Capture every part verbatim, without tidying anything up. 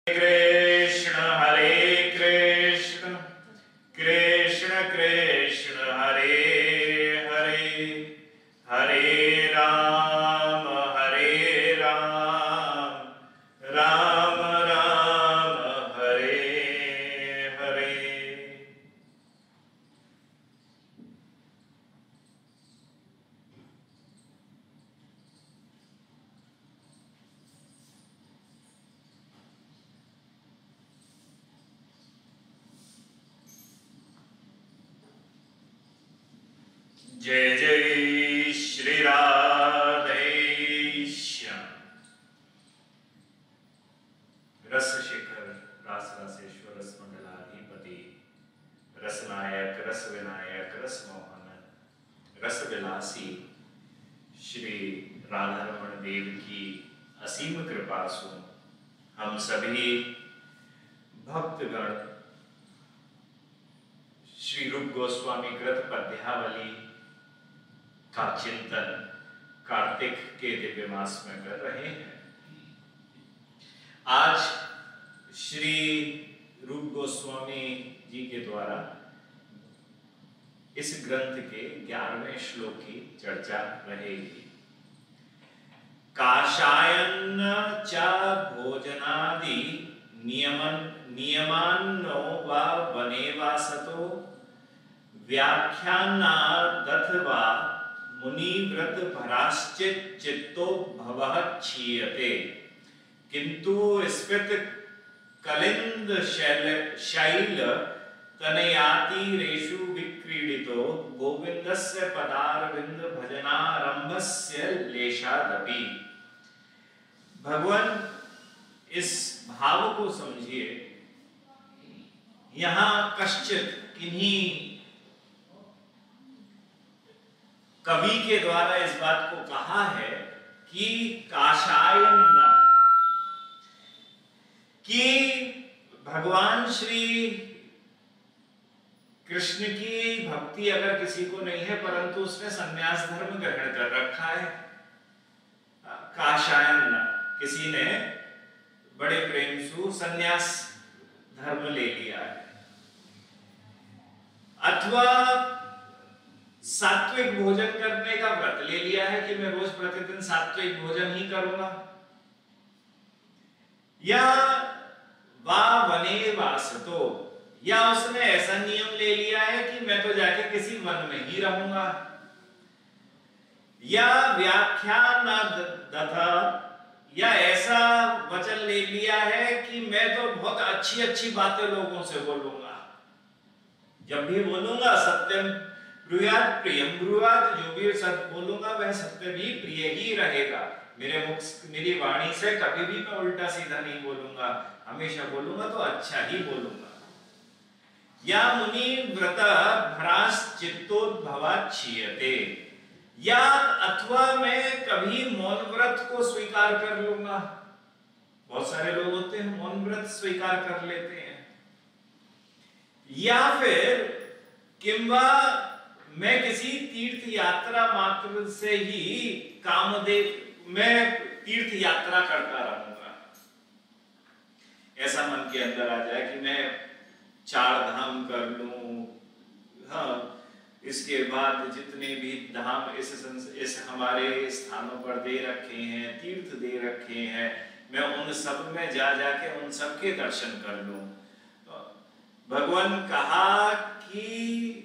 कृष्ण हरे कृष्ण कृष्ण कृष्ण हरे हरे हरे राम हरे राम राम राम हरे हरे। जय जय श्री राधे श्याम। रस शेखर रास रासेश्वर रस मंडलाधिपति रसनायक रस विनायक रस मोहन रस विलासी श्री राधा रमण देव की असीम कृपा से हम सभी भक्तगण श्री रूप गोस्वामी कृत पद्यावली का चिंतन कार्तिक के दिव्य मास में कर रहे हैं। आज श्री रूप गोस्वामी जी के द्वारा इस ग्रंथ के ग्यारहवें श्लोक की चर्चा रहेगी। काशायन्न च भोजनादि नियमन नियमान्नो वा वने वासतो व्याख्यानादथवा मुनिव्रत भराश्चित चित्तो भवः क्षीयते किंतु स्फित कलिंद शैल शैल तनयातिरेषु विक्रीडितो गोविंदस्य पदारविंद भजनारंभस्य लेशादपि। भगवान इस भाव को समझिए। यहां कश्चित किन्हीं कवि के द्वारा इस बात को कहा है कि काशायन, कि भगवान श्री कृष्ण की भक्ति अगर किसी को नहीं है परंतु उसने संन्यास धर्म ग्रहण कर रखा है। काशायन, किसी ने बड़े प्रेम से संन्यास धर्म ले लिया है, अथवा सात्विक भोजन करने का व्रत ले लिया है कि मैं रोज प्रतिदिन सात्विक भोजन ही करूंगा, या वा वने वासतो, या उसने ऐसा नियम ले लिया है कि मैं तो जाके किसी वन में ही रहूंगा, या व्याख्यान दथा, या ऐसा वचन ले लिया है कि मैं तो बहुत अच्छी अच्छी बातें लोगों से बोलूंगा, जब भी बोलूंगा सत्यम ब्रूयात प्रियम ब्रूयात, जो भी सत्य बोलूंगा वह सत्य भी प्रिय ही रहेगा। मेरे मुख मेरी वाणी से कभी भी मैं उल्टा सीधा नहीं बोलूंगा, हमेशा बोलूंगा तो अच्छा ही बोलूंगा। या मुनि व्रत भ्रास चित्तोद्भवा क्षीयते, या अथवा मैं कभी मौन व्रत को स्वीकार कर लूंगा। बहुत सारे लोग होते हैं मौन व्रत स्वीकार कर लेते हैं। या फिर किंवा मैं किसी तीर्थ यात्रा मात्र से ही कामदेव मैं तीर्थ यात्रा करता रहूंगा। ऐसा मन के अंदर आ जाए कि मैं चार धाम कर लूं, हाँ, इसके बाद जितने भी धाम इस इस हमारे स्थानों पर दे रखे हैं, तीर्थ दे रखे हैं, मैं उन सब में जा जाके उन सब के दर्शन कर लूं। भगवान कहा कि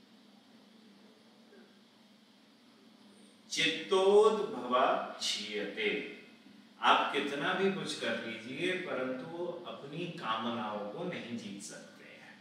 चित्तोद्भवा क्षीयते, आप कितना भी कुछ कर लीजिए परंतु अपनी कामनाओं को नहीं जीत सकते हैं।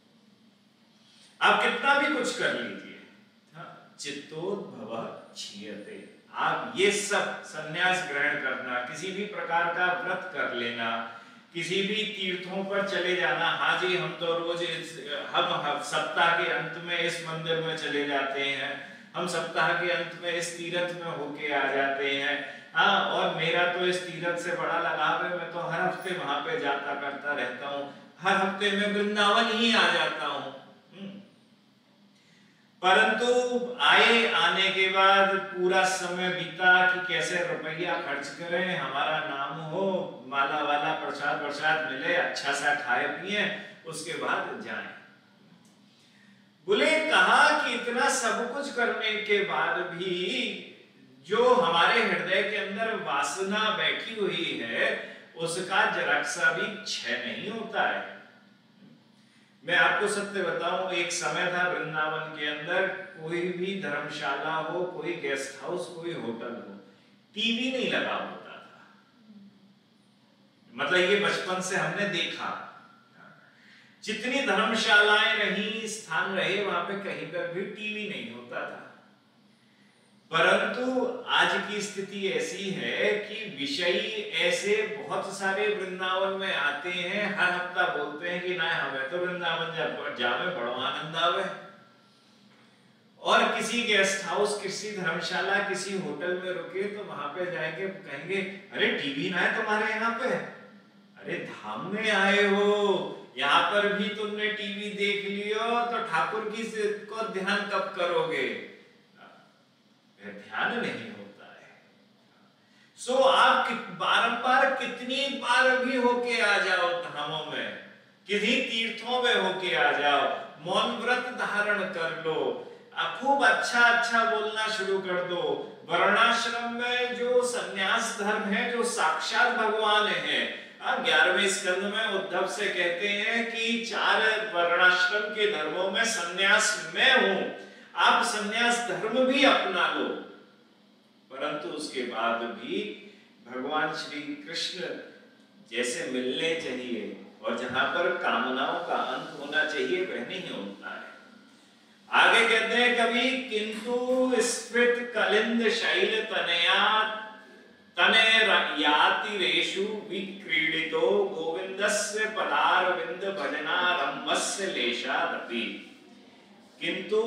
आप कितना भी कुछ कर लीजिए, हाँ, चित्तोद्भवा क्षीयते। आप ये सब संन्यास ग्रहण करना, किसी भी प्रकार का व्रत कर लेना, किसी भी तीर्थों पर चले जाना, हाँ जी हम तो रोज इस, हम, हम सप्ताह के अंत में इस मंदिर में चले जाते हैं, हम सप्ताह के अंत में इस तीर्थ में होके आ जाते हैं, हाँ, और मेरा तो इस तीर्थ से बड़ा लगाव है, मैं तो हर हफ्ते वहां पे जाता करता रहता हूँ, हर हफ्ते में वृंदावन ही आ जाता हूँ। परंतु आए, आने के बाद पूरा समय बीता कि कैसे रुपया खर्च करें, हमारा नाम हो, माला वाला प्रसाद प्रसाद मिले, अच्छा सा खाए पिए, उसके बाद जाएं। बोले कहा कि इतना सब कुछ करने के बाद भी जो हमारे हृदय के अंदर वासना बैठी हुई है उसका जरा सा भी क्षय नहीं होता है। मैं आपको सत्य बताऊं, एक समय था वृंदावन के अंदर कोई भी धर्मशाला हो, कोई गेस्ट हाउस, कोई होटल हो, टीवी नहीं लगा होता था। मतलब ये बचपन से हमने देखा। जितनी धर्मशालाएं रही, स्थान रहे, वहां पे कहीं पर भी टीवी नहीं होता था। परंतु आज की स्थिति ऐसी है कि विषयी ऐसे बहुत सारे वृंदावन में आते हैं, हर हफ्ता बोलते हैं कि ना हमें तो वृंदावन जा, जावे बड़ो आनंद आवे। और किसी गेस्ट हाउस, किसी धर्मशाला, किसी होटल में रुके तो वहां पे जाएंगे, कहेंगे अरे टीवी ना है तुम्हारे यहाँ पे, अरे धाम में आए हो, यहाँ पर भी तुमने टीवी देख लियो तो ठाकुर की को ध्यान कब करोगे? ध्यान नहीं होता है। सो आप बारंबार कितनी बार भी होके आ जाओ धामों में, किसी तीर्थों में होके आ जाओ, मौन व्रत धारण कर लो, खूब अच्छा अच्छा बोलना शुरू कर दो। वर्णाश्रम में जो संन्यास धर्म है, जो साक्षात भगवान है, ग्यारहवें स्कंद में उद्धव से कहते हैं कि चार वर्णाश्रम के धर्मों में संन्यास मैं हूं, आप संन्यास धर्म भी अपना लो। परंतु उसके बाद भी भगवान श्री कृष्ण जैसे मिलने चाहिए और जहां पर कामनाओं का अंत होना चाहिए वह नहीं होता है। आगे कहते हैं कभी किंतु स्फृत कलिंद शैल तनया तने याति रेषु विक्रीडितो गोविंदस्य पदारविंद भजनारंभस्य लेशादपि। किंतु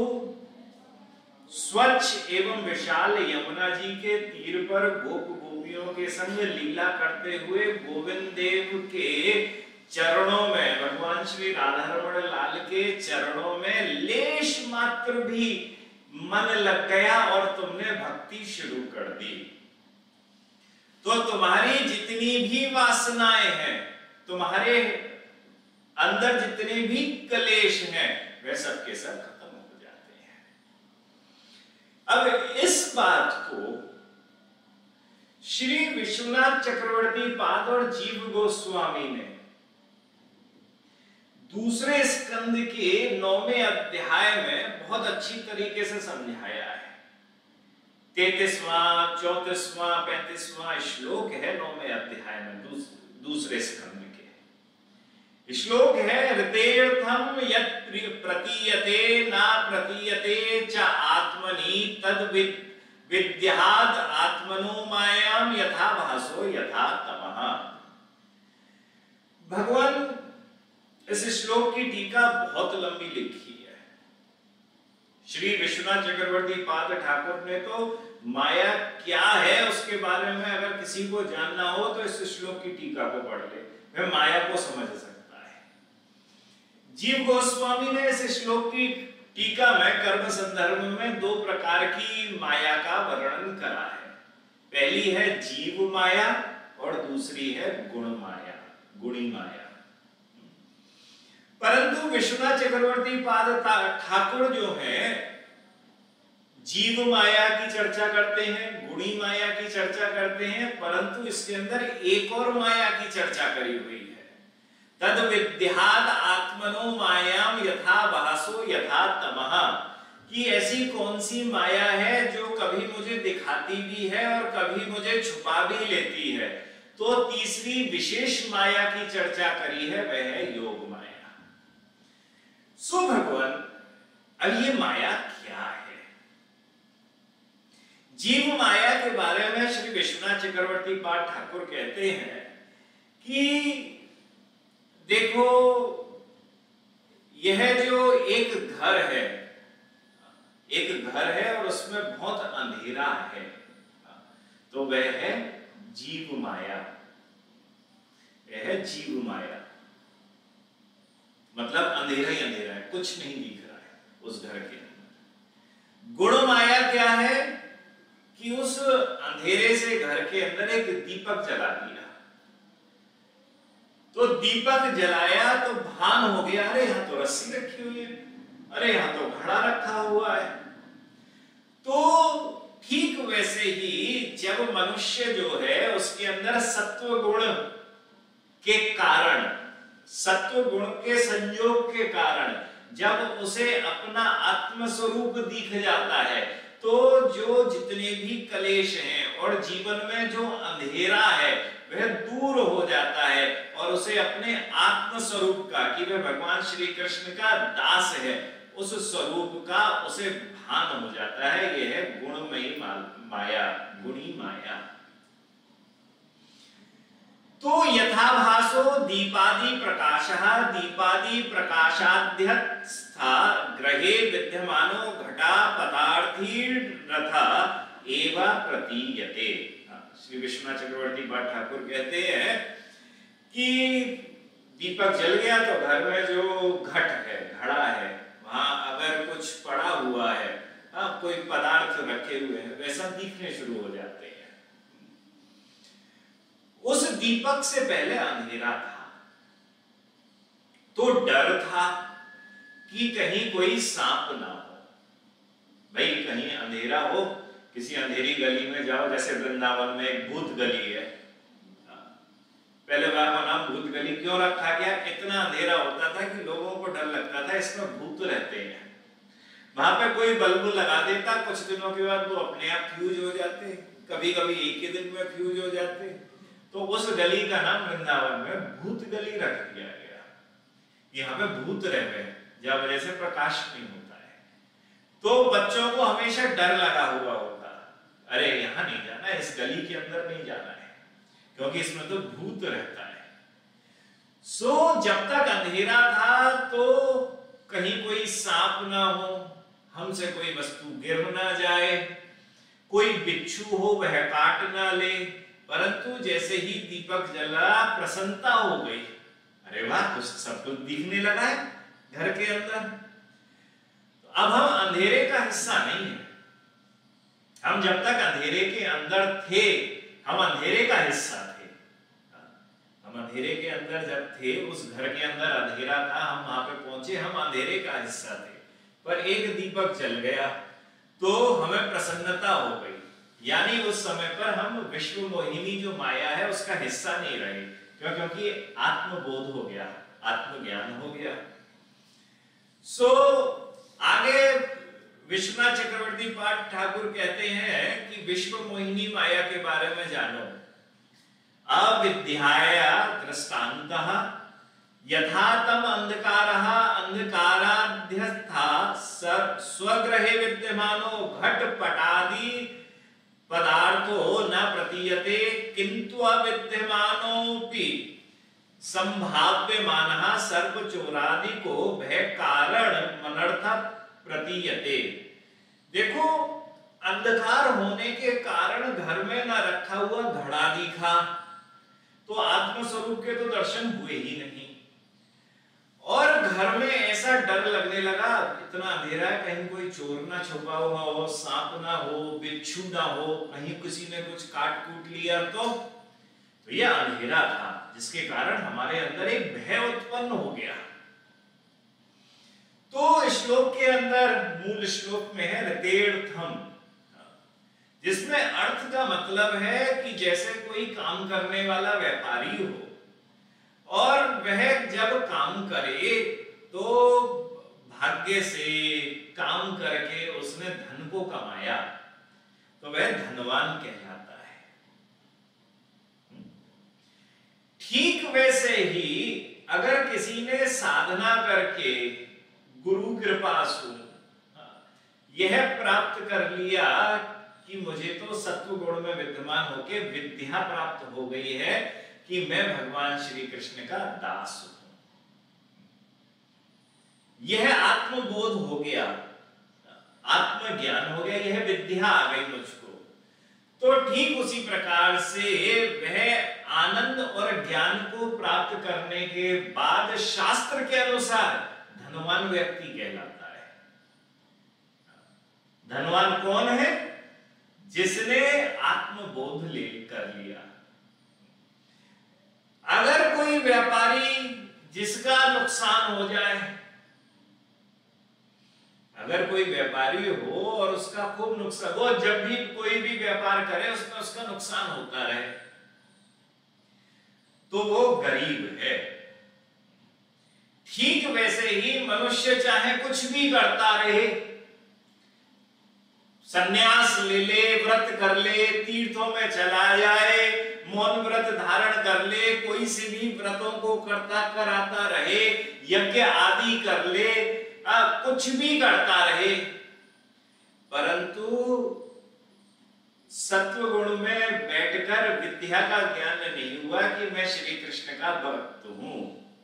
स्वच्छ एवं विशाल यमुना जी के तीर पर गोप गोपियों के संग लीला करते हुए गोविंद देव के चरणों में, भगवान श्री राधा रमण लाल के चरणों में लेश मात्र भी मन लग गया और तुमने भक्ति शुरू कर दी, तो तुम्हारी जितनी भी वासनाएं हैं, तुम्हारे अंदर जितने भी कलेश हैं, वे सब के सब खत्म हो जाते हैं। अब इस बात को श्री विश्वनाथ चक्रवर्ती पाद और जीव गोस्वामी ने दूसरे स्कंद के नौवें अध्याय में बहुत अच्छी तरीके से समझाया है। तैतीसवां, चौतीसवां, पैंतीसवां श्लोक है नौवें अध्याय में, दूस, दूसरे स्कंद के श्लोक है। ऋतेर्थम यत् प्रतीयते ना प्रतीयते च आत्मनि तद विद्याद आत्मनो मायाम यथा भासो यथा तमः। भगवान इस श्लोक की टीका बहुत लंबी लिखी है। श्री विश्वनाथ चक्रवर्ती पाद ठाकुर ने तो माया क्या है उसके बारे में अगर किसी को जानना हो तो इस श्लोक की टीका को पढ़ ले, वह माया को समझ सकता है। जीव गोस्वामी ने इस श्लोक की टीका में कर्म संदर्भ में दो प्रकार की माया का वर्णन करा है। पहली है जीव माया और दूसरी है गुण माया, गुणी माया। परंतु विश्वनाथ चक्रवर्ती पाद ठाकुर जो है जीव माया की चर्चा करते हैं, गुणी माया की चर्चा करते हैं, परंतु इसके अंदर एक और माया की चर्चा करी हुई है। तद विद्याद आत्मनो मायाम यथा भासो यथा तमः, कि ऐसी कौन सी माया है जो कभी मुझे दिखाती भी है और कभी मुझे छुपा भी लेती है। तो तीसरी विशेष माया की चर्चा करी है, वह है योग माया। सो भगवान, अब ये माया क्या है? जीव माया के बारे में श्री विश्वनाथ चक्रवर्ती पाद ठाकुर कहते हैं कि देखो, यह जो एक घर है, एक घर है और उसमें बहुत अंधेरा है, तो वह है जीव माया। यह है जीव माया, मतलब अंधेरा ही अंधेरा है, कुछ नहीं दिख रहा है उस घर के अंदर। गुण माया क्या है कि उस अंधेरे से घर के अंदर एक दीपक जला दिया। तो दीपक जलाया तो भान हो गया, अरे यहां तो रस्सी रखी हुई है, अरे यहां तो घड़ा रखा हुआ है। तो ठीक वैसे ही जब मनुष्य जो है उसके अंदर सत्व गुण के कारण, सत्व गुण के संयोग के कारण जब उसे अपना आत्म स्वरूप दिख जाता है, तो जो जितने भी कलेश हैं और जीवन में जो अंधेरा है वह दूर हो जाता है और उसे अपने आत्म स्वरूप का, कि वह भगवान श्री कृष्ण का दास है, उस स्वरूप का उसे भान हो जाता है। यह है गुणमयी माया, गुणी माया। तो यथाभासो दीपादि प्रकाशः दीपादि प्रकाशाद्यस्था ग्रहे विद्यमानो घटा पदार्थी रथ एव प्रतीयते। श्री विश्वनाथ चक्रवर्ती भट्ट ठाकुर कहते हैं कि दीपक जल गया तो घर में जो घट है, घड़ा है, वहां अगर कुछ पड़ा हुआ है, हाँ कोई पदार्थ रखे हुए हैं, वैसा दिखने शुरू हो जाते हैं। उस दीपक से पहले अंधेरा था, तो डर था कि कहीं कोई सांप ना हो। भाई कहीं अंधेरा हो, किसी अंधेरी गली में जाओ, जैसे वृंदावन में एक भूत गली है, पहले बार का नाम भूत गली क्यों रखा गया? इतना अंधेरा होता था कि लोगों को डर लगता था इसमें भूत रहते हैं। वहां पे कोई बल्ब लगा देता, कुछ दिनों के बाद वो अपने आप फ्यूज हो जाते, कभी कभी एक ही दिन में फ्यूज हो जाते। तो उस गली का नाम वृंदावन में भूत गली रख दिया गया। यहाँ पे भूत रह गए, जब वजह से प्रकाश नहीं होता है, तो बच्चों को हमेशा डर लगा हुआ होता, अरे यहाँ नहीं जाना, इस गली के अंदर नहीं जाना है, क्योंकि इसमें तो भूत रहता है। सो जब तक अंधेरा था तो कहीं कोई सांप ना हो, हमसे कोई वस्तु गिर ना जाए, कोई बिच्छू हो वह काट ना ले। परंतु जैसे ही दीपक जला, प्रसन्नता हो गई, अरे वाह कुछ सब कुछ दिखने लगा है घर के अंदर। तो अब हम अंधेरे का हिस्सा नहीं है। हम जब तक अंधेरे के अंदर थे, हम अंधेरे का हिस्सा थे। हम अंधेरे के अंदर जब थे, उस घर के अंदर अंधेरा था, हम वहां पे पहुंचे, हम अंधेरे का हिस्सा थे। पर एक दीपक जल गया तो हमें प्रसन्नता हो गई, यानी उस समय पर हम विश्व मोहिनी जो माया है उसका हिस्सा नहीं रहे। क्यों? क्योंकि आत्मबोध हो गया, आत्मज्ञान हो गया। सो आगे विश्वनाथ चक्रवर्ती पाठ ठाकुर कहते हैं कि विश्व मोहिनी माया के बारे में जानो। अविद्याया दृष्टान्तः यथा तम अंधकारः अंधकाराध्यस्था स्वगृहे विद्यमानो घटपटादि पदार्थो न प्रतीयते, किंतु अविद्यमानोपि संभाव्यमानः सर्वचोरादि को भय कारण मनर्थ प्रतीयते। देखो, अंधकार होने के कारण घर में न रखा हुआ घड़ा दिखा, तो आत्म स्वरूप के तो दर्शन हुए ही नहीं। और घर में ऐसा डर लगने लगा, इतना अंधेरा है, कहीं कोई चोर ना छुपा हुआ हो, सांप ना हो, बिच्छू ना हो, कहीं किसी ने कुछ काट कूट लिया तो, तो यह अंधेरा था जिसके कारण हमारे अंदर एक भय उत्पन्न हो गया। तो श्लोक के अंदर, मूल श्लोक में है रतेर्थम, जिसमें अर्थ का मतलब है कि जैसे कोई काम करने वाला व्यापारी हो और वह जब काम करे तो भाग्य से काम करके उसने धन को कमाया तो वह धनवान कहलाता है। ठीक वैसे ही अगर किसी ने साधना करके गुरु कृपा से यह प्राप्त कर लिया कि मुझे तो सत्व गुण में विद्यमान होके विद्या प्राप्त हो गई है कि मैं भगवान श्री कृष्ण का दास हूं, यह आत्मबोध हो गया, आत्मज्ञान हो गया, यह विद्या आ गई मुझको, तो ठीक उसी प्रकार से वह आनंद और ज्ञान को प्राप्त करने के बाद शास्त्र के अनुसार धनवान व्यक्ति कहलाता है। धनवान कौन है? जिसने आत्मबोध ले कर लिया। अगर कोई व्यापारी जिसका नुकसान हो जाए, अगर कोई व्यापारी हो और उसका खूब नुकसान, वो जब भी कोई भी व्यापार करे उसमें उसका नुकसान होता रहे, तो वो गरीब है। ठीक वैसे ही मनुष्य चाहे कुछ भी करता रहे, संन्यास ले ले, व्रत कर ले, तीर्थों में चला जाए, मौन व्रत धारण कर ले, कोई से भी व्रतों को करता कराता रहे, यज्ञ आदि कर ले, आ, कुछ भी करता रहे, परंतु सत्व गुण में बैठकर विद्या का ज्ञान नहीं हुआ कि मैं श्री कृष्ण का भक्त हूं।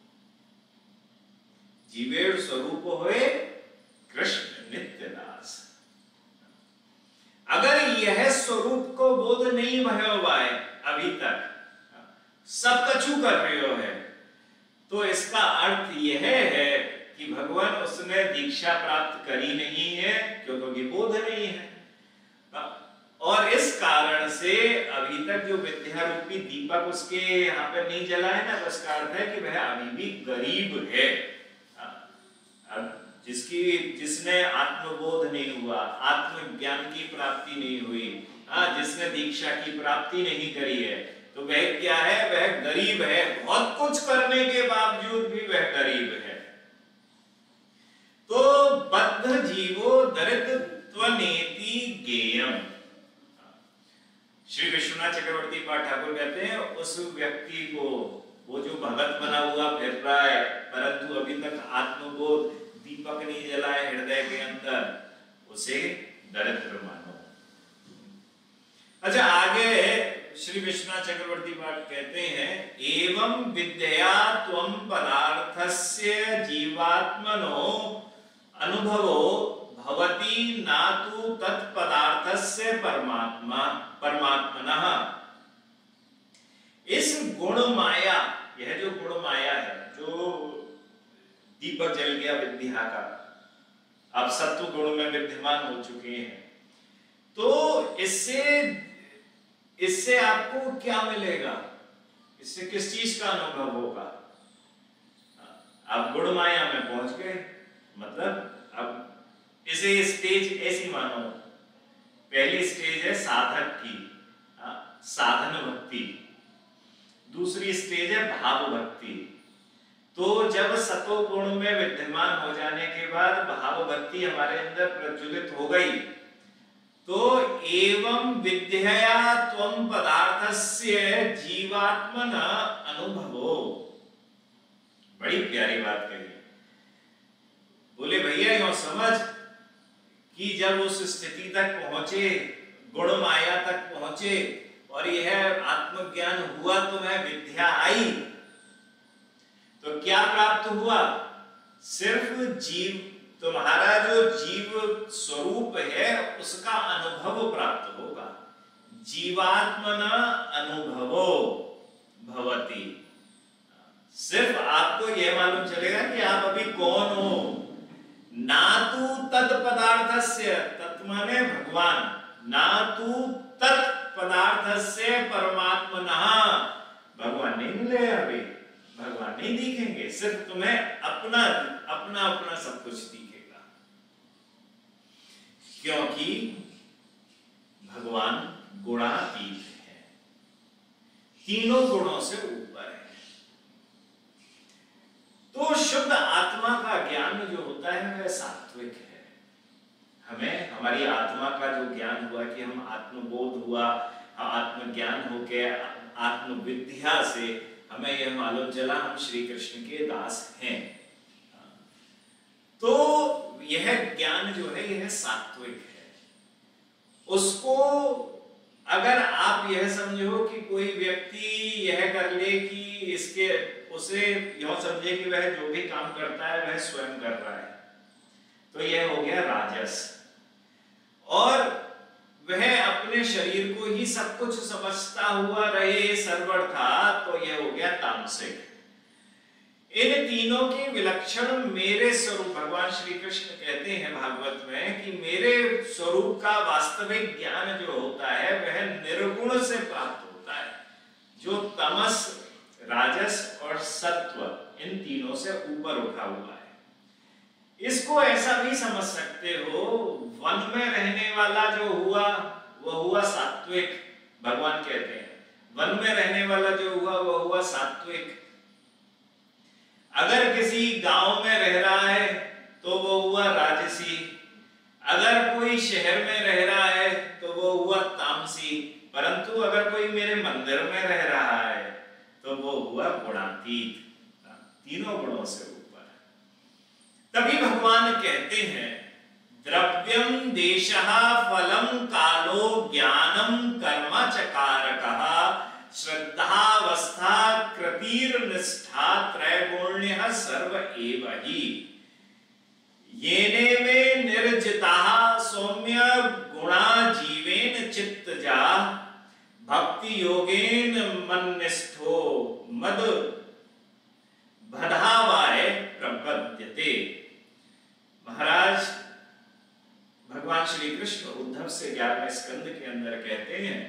जीवेर स्वरूप होए कृष्ण नित्य दास। अगर यह स्वरूप को बोध नहीं भयो है अभी तक, सब कछु कर रहे हो है, तो इसका अर्थ यह है कि भगवान उसने दीक्षा प्राप्त करी नहीं है, क्योंकि बोध नहीं है। और इस कारण से अभी तक जो विद्या रूपी दीपक उसके यहाँ पे नहीं जला है ना, उसका अर्थ है कि वह अभी भी गरीब है। अब जिसकी जिसने आत्मबोध नहीं हुआ, आत्मज्ञान की प्राप्ति नहीं हुई, जिसने दीक्षा की प्राप्ति नहीं करी है, तो वह क्या है? वह गरीब है। बहुत कुछ करने के बावजूद भी वह गरीब है। तो बद्ध जीवो दरिद्रत्वनेति गेयम। श्री विश्वनाथ चक्रवर्ती पाठ ठाकुर कहते हैं उस व्यक्ति को, वो जो भगत बना हुआ फिर रहा है, परंतु अभी तक आत्मबोध दीपक नहीं जला है हृदय के अंदर, उसे दरिद्र मानो। अच्छा, आगे श्री विश्वनाथ चक्रवर्ती पाठ कहते हैं, एवं विद्या त्वं पदार्थस्य जीवात्मनो अनुभवो भवति नातु तत्पदार्थस्य परमात्मा परमात्मनः। इस गुण माया, यह जो गुण माया है, जो दीपक जल गया विद्या का, अब सत्व गुण में विद्यमान हो चुके हैं, तो इससे इससे आपको क्या मिलेगा? इससे किस चीज का अनुभव होगा? आप गुण माया में पहुंच गए, मतलब अब इसे स्टेज ऐसी मानो, पहली स्टेज है साधक की, साधन भक्ति, दूसरी स्टेज है भाव भक्ति। तो जब सतो गुण में विद्यमान हो जाने के बाद भाव भक्ति हमारे अंदर प्रज्वलित हो गई, तो एवं विद्यया त्वं पदार्थस्य जीवात्मन अनुभवो। बड़ी प्यारी बात कही। बोले भैया यूं समझ कि जब उस स्थिति तक पहुंचे, गुण माया तक पहुंचे और यह आत्मज्ञान हुआ, तुम्हें विद्या आई, तो क्या प्राप्त हुआ? सिर्फ जीव, तुम्हारा जो जीव स्वरूप है उसका अनुभव प्राप्त होगा। जीवात्मना अनुभवो भवति। सिर्फ आपको यह मालूम चलेगा कि आप अभी कौन हो, ना तू तत्पदार्थस्य, तत् माने भगवान, ना तू तत्पदार्थस्य परमात्मनः। भगवान नहीं मिले अभी, भगवान नहीं दिखेंगे, सिर्फ तुम्हें अपना अपना अपना सब कुछ दिखेगा, क्योंकि भगवान गुणातीत है, तीनों गुणों से ऊपर है। तो शुद्ध आत्मा का ज्ञान जो होता है वह सात्विक है। हमें हमारी आत्मा का जो ज्ञान हुआ कि हम आत्मबोध हुआ, आत्मज्ञान होके आत्मविद्या से हमें यह मालूम चला हम श्री कृष्ण के दास हैं। तो यह ज्ञान जो है यह सात्विक है। उसको अगर आप यह समझो कि कोई व्यक्ति यह कर ले कि इसके उसे यह समझे कि वह जो भी काम करता है वह स्वयं कर रहा है, तो यह हो गया राजस। और वह अपने शरीर को ही सब कुछ समझता हुआ रहे सर्वथा, तो यह हो गया तामसिक। इन तीनों के विलक्षण मेरे स्वरूप, भगवान श्री कृष्ण कहते हैं भागवत में कि मेरे स्वरूप का वास्तविक ज्ञान जो होता है वह निर्गुण से प्राप्त होता है, जो तमस, राजस और सत्व इन तीनों से ऊपर उठा हुआ है। इसको ऐसा भी समझ सकते हो, वन में रहने वाला जो हुआ वह हुआ सात्विक। भगवान कहते हैं वन में रहने वाला जो हुआ वह हुआ सात्विक। अगर किसी गांव में रह रहा है तो वो हुआ राजसी, अगर कोई शहर में रह रहा है तो वो हुआ तामसी, परंतु अगर कोई मेरे मंदिर में रह रहा है तो वो हुआ गुणातीत, तीनों गुणों से ऊपर। तभी भगवान कहते हैं द्रव्यम देशः फलम कालो ज्ञानम कर्म च कारकः श्रद्धावस्था कृतिर निष्ठा त्रैगुण्यः सर्व एव हि येने में निर्जिताः सौम्य गुणा जीवेन चित्तजा भक्ति योगेन मन्निष्ठो मद बधावाय प्रपद्यते। महाराज भगवान श्री कृष्ण उद्धव से ग्यारहवें स्कंद के अंदर कहते हैं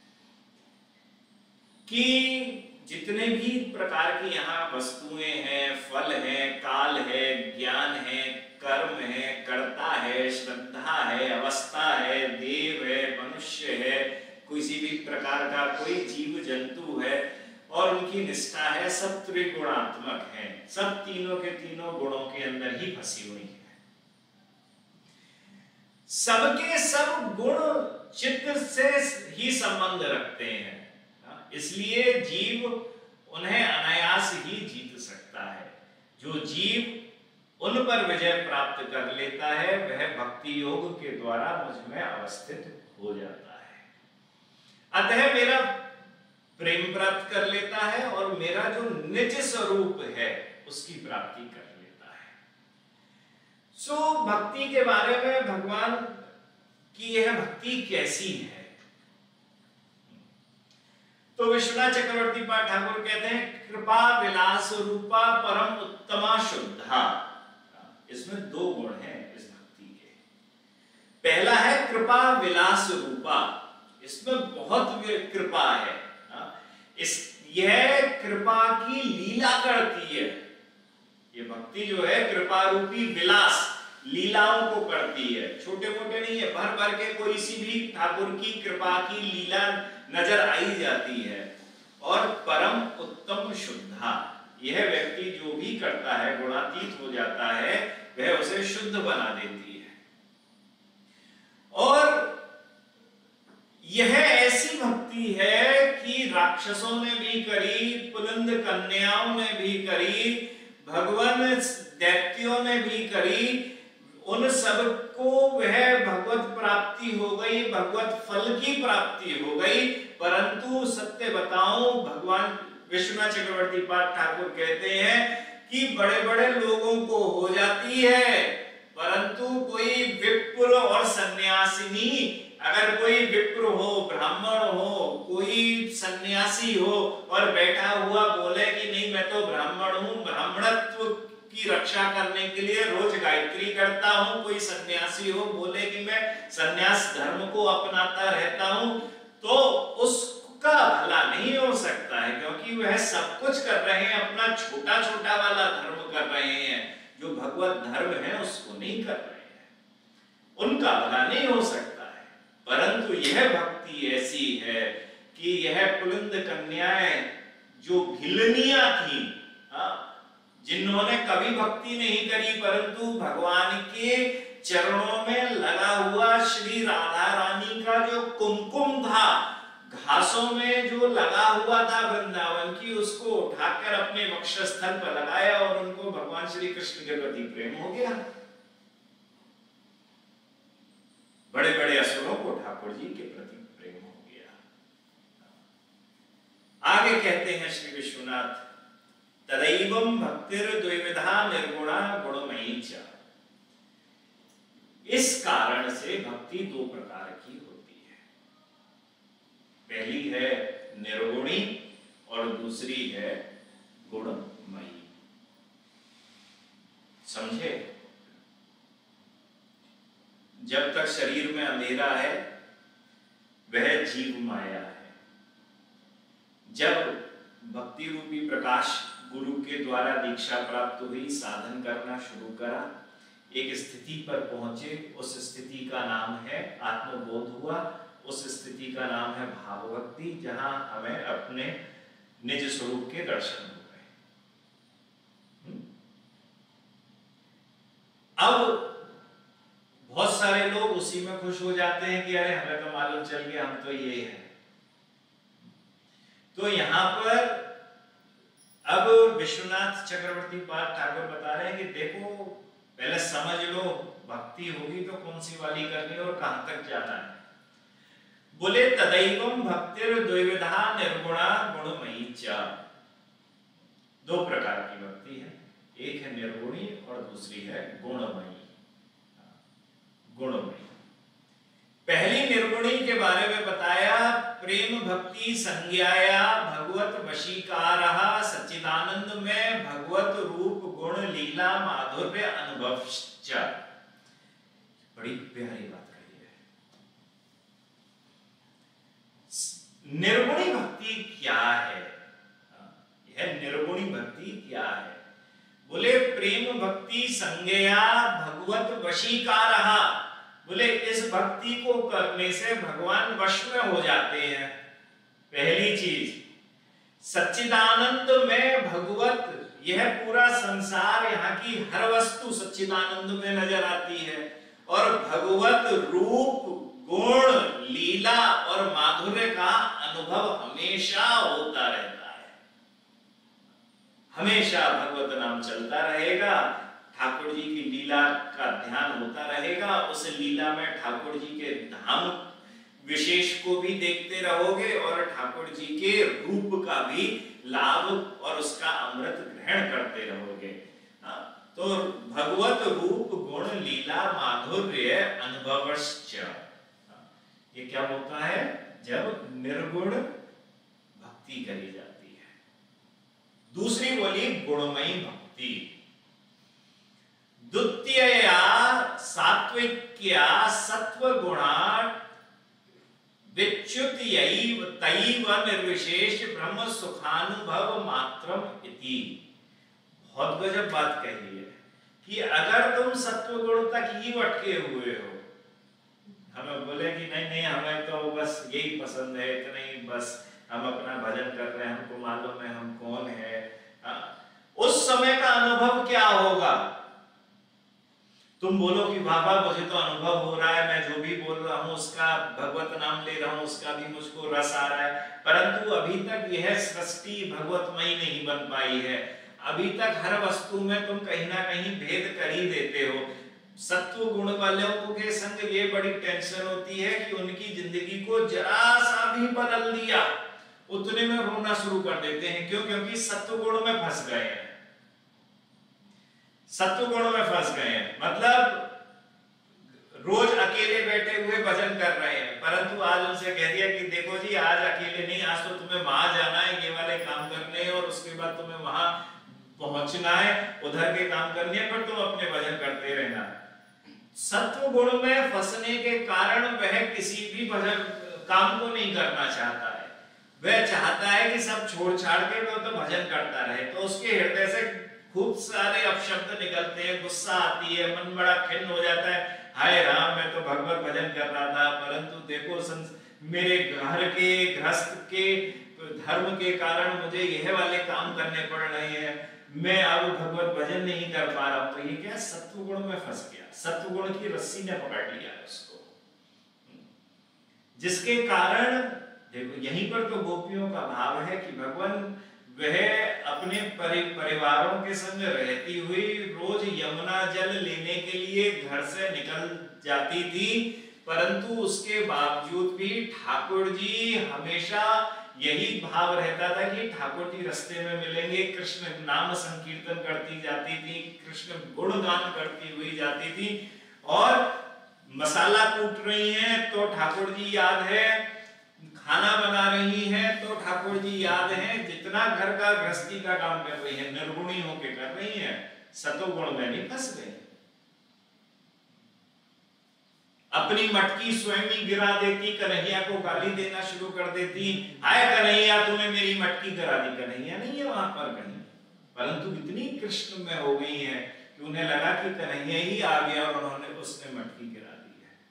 कि जितने भी प्रकार की यहाँ वस्तुएं हैं, फल है, काल है, ज्ञान है, कर्म है, कर्ता है, श्रद्धा है, अवस्था है, देव है, मनुष्य है, किसी भी प्रकार का कोई जीव जंतु है और उनकी निष्ठा है, सब त्रिगुणात्मक है, सब तीनों के तीनों गुणों के अंदर ही फंसी हुई है। सबके सब गुण चित्त से ही संबंध रखते हैं, इसलिए जीव उन्हें अनायास ही जीत सकता है। जो जीव उन पर विजय प्राप्त कर लेता है वह भक्ति योग के द्वारा मुझ में अवस्थित हो जाता है। अतः मेरा प्रेम प्राप्त कर लेता है और मेरा जो निज स्वरूप है उसकी प्राप्ति कर लेता है। सो भक्ति के बारे में भगवान की यह भक्ति कैसी है, तो विश्वनाथ चक्रवर्ती पाठ ठाकुर कहते हैं कृपा विलास रूपा परम उत्तमा शुद्धा। इसमें दो गुण हैं इस भक्ति के। पहला है कृपा विलास रूपा, इसमें बहुत कृपा है, इस यह कृपा की लीला करती है। ये भक्ति जो है कृपा रूपी विलास लीलाओं को करती है, छोटे मोटे नहीं है, भर भर के कोई सी भी ठाकुर की कृपा की लीला नजर आई जाती है। और परम उत्तम शुद्धा, यह व्यक्ति जो भी करता है गुणातीत हो जाता है, वह उसे शुद्ध बना देती है। और यह ऐसी भक्ति है कि राक्षसों ने भी करी, पुलिंद कन्याओं ने भी करी, भगवान दैत्यों ने भी करी, उन सबको वह भगवत प्राप्ति हो गई, भगवत फल की प्राप्ति हो गई। परंतु सत्य बताऊं, भगवान विश्वनाथ चक्रवर्ती पाठ ठाकुर कहते हैं कि बड़े बड़े लोगों को हो जाती है, परंतु कोई विप्र और सन्यासिनी, अगर कोई विप्र हो, ब्राह्मण हो, कोई सन्यासी हो और बैठा हुआ बोले कि नहीं मैं तो ब्राह्मण हूं, ब्राह्मणत्व की रक्षा करने के लिए रोज गायत्री करता हूं, कोई सन्यासी हो बोले कि मैं सन्यास धर्म को अपनाता रहता हूं, तो उसका भला नहीं हो सकता है, क्योंकि वह सब कुछ कर रहे हैं, अपना छोटा छोटा वाला धर्म कर रहे हैं, जो भगवत धर्म है उसको नहीं कर रहे हैं, उनका भला नहीं हो सकता है। परंतु यह भक्ति ऐसी है कि यह पुलिंद कन्याएं जो घिलनियां थी, जिन्होंने कभी भक्ति नहीं करी, परंतु भगवान के चरणों में लगा हुआ श्री राधा रानी का जो कुमकुम था, घासों में जो लगा हुआ था वृंदावन की, उसको उठाकर अपने वक्षस्थल पर लगाया और उनको भगवान श्री कृष्ण के प्रति प्रेम हो गया। बड़े बड़े असुरों को ठाकुर जी के प्रति प्रेम हो गया। आगे कहते हैं श्री विश्वनाथ, तदैवं भक्तिर द्विविधा निर्गुणा गुणमयी च। इस कारण से भक्ति दो प्रकार की होती है, पहली है निर्गुणी और दूसरी है गुणमयी। समझे? जब तक शरीर में अंधेरा है वह जीव माया है। जब भक्ति रूपी प्रकाश गुरु के द्वारा दीक्षा प्राप्त हुई, साधन करना शुरू करा, एक स्थिति पर पहुंचे, उस स्थिति का नाम है आत्मबोध हुआ, उस स्थिति का नाम है भाव भक्ति, जहां हमें अपने निज स्वरूप के दर्शन हो गए। अब बहुत सारे लोग उसी में खुश हो जाते हैं कि अरे हमें तो मालूम चल गया, हम तो ये हैं। तो यहां पर अब विश्वनाथ चक्रवर्ती पाद ठाकुर बता रहे हैं कि देखो पहले समझ लो, भक्ति होगी तो कौन सी वाली करनी है और कहां तक जाना है। बोले तदैवम भक्तिर द्विविधा निर्गुणा गुणमयी च। दो प्रकार की भक्ति है, एक है निर्गुणी और दूसरी है गुणमयी। गुणमयी पहली निर्गुणी के बारे में बताया, प्रेम भक्ति संज्ञाया भगवत वशीकारः सच्चिदानंद में भगवत रूप गुण लीला माधुर्य अनुभवश्च। बड़ी प्यारी बात कही है। निर्गुणी भक्ति क्या है? यह निर्गुणी भक्ति क्या है? बोले प्रेम भक्ति संज्ञया भगवत वशीकारः। बोले इस भक्ति को करने से भगवान वश में हो जाते हैं। पहली चीज, सच्चिदानंद में भगवत, यह पूरा संसार, यहाँ की हर वस्तु सच्चिदानंद में नजर आती है, और भगवत रूप गुण लीला और माधुर्य का अनुभव हमेशा होता रहता है। हमेशा भगवत नाम चलता रहेगा, ठाकुर जी की लीला का ध्यान होता रहेगा, उस लीला में ठाकुर जी के धाम विशेष को भी देखते रहोगे और ठाकुर जी के रूप का भी लाभ और उसका अमृत ग्रहण करते रहोगे। तो भगवत रूप गुण लीला माधुर्य अनुभवश्च, ये क्या होता है? जब निर्गुण भक्ति करी जाती है। दूसरी बोली गुणमयी भक्ति। द्वितीया सात्विक्या सत्व गुणा विच्युतयैव तैव निर्विशेष ब्रह्म सुखानुभव मात्रम इति। बहुत गजब बात कही है कि अगर तुम सत्व गुण तक ही अटके हुए हो, हमें बोले कि नहीं नहीं हमें तो बस यही पसंद है, इतना ही बस हम अपना भजन कर रहे हैं, हमको मालूम है हम कौन है, उस समय का अनुभव क्या होगा? तुम बोलो कि बाबा मुझे तो अनुभव हो रहा है, मैं जो भी बोल रहा हूँ उसका, भगवत नाम ले रहा हूँ उसका भी मुझको रस आ रहा है, परंतु अभी तक यह सृष्टि भगवतमयी नहीं बन पाई है। अभी तक हर वस्तु में तुम कहीं ना कहीं भेद कर ही देते हो। सत्व गुण वालों के संग ये बड़ी टेंशन होती है कि उनकी जिंदगी को जरा सा भी बदल दिया, उतने में रोना शुरू कर देते हैं। क्यों? क्योंकि सत्व गुण में फंस गए हैं, सत्व गुण में फंस गए हैं। मतलब रोज अकेले बैठे हुए भजन कर रहे हैं, परंतु आज उनसे कह दिया कि देखो जी आज अकेले नहीं, आज तो तुम्हें वहां जाना है, ये वाले काम करने हैं और उसके बाद तुम्हें वहां पहुंचना है, उधर के काम करने हैं, पर तुम अपने भजन करते रहना। सत्व गुण में फंसने के कारण वह किसी भी भजन काम को नहीं करना चाहता है। वह चाहता है कि सब छोड़ छाड़ के वह तो भजन करता रहे। तो उसके हृदय से खूब सारे अपशब्द निकलते हैं, गुस्सा आती है, मन बड़ा खिन्न हो जाता है, हाय राम मैं तो भगवत भजन कर रहा था, परंतु देखो मेरे घर के गृहस्थ के धर्म के कारण मुझे यह वाले काम करने पड़ रहे हैं, मैं अब भगवत भजन नहीं कर पा रहा हूं। तो ये क्या? सत्व गुण में फंस गया, सत्व गुण की रस्सी ने पकड़ लिया उसको, जिसके कारण देखो यहीं पर तो गोपियों का भाव है कि भगवान वह अपने परिवारों के संग रहती हुई रोज यमुना जल लेने के लिए घर से निकल जाती थी, परंतु उसके बावजूद भी ठाकुर जी हमेशा यही भाव रहता था कि ठाकुर जी रास्ते में मिलेंगे। कृष्ण नाम संकीर्तन करती जाती थी, कृष्ण गुणगान करती हुई जाती थी, और मसाला कूट रही हैं तो ठाकुर जी याद है, खाना बना रही हैं तो ठाकुर जी याद हैं, जितना घर का गृहस्थी का काम कर रही है निर्गुणी होके कर रही हैं, सतोगुण में नहीं फंस गए। अपनी मटकी स्वयं ही गिरा देती, कन्हैया को गाली देना शुरू कर देती, हाय कन्हैया तूने मेरी मटकी गिरा दी। कन्हैया नहीं है वहां पर कहीं, परंतु इतनी कृष्ण में हो गई है कि उन्हें लगा कि कन्हैया ही आ गया और उन्होंने उसने मटकी गिरा दी है।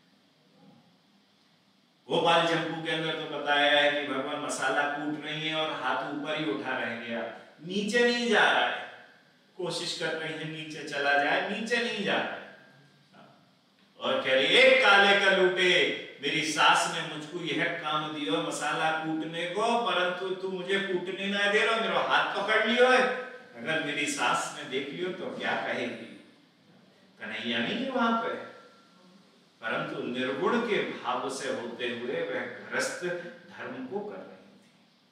गोपाल चंपू के अंदर तो बताया है कि भगवान मसाला कूट रही है और हाथ ऊपर ही उठा रह गया, नीचे नहीं जा रहा है, कोशिश कर रही है नीचे चला जाए, नीचे नहीं जा रहा है, और कह रही एक काले का लूटे, मेरी सास ने मुझको यह काम दियो मसाला कूटने को, परंतु तू मुझे कूटने ना दे रहा, मेरा हाथ पकड़ लियो है, अगर मेरी सास ने देख लियो तो क्या कहेगी। कन्हैया नहीं है वहां पे, परंतु निर्गुण के भाव से होते हुए वह गृहस्थ धर्म को कर रही थी।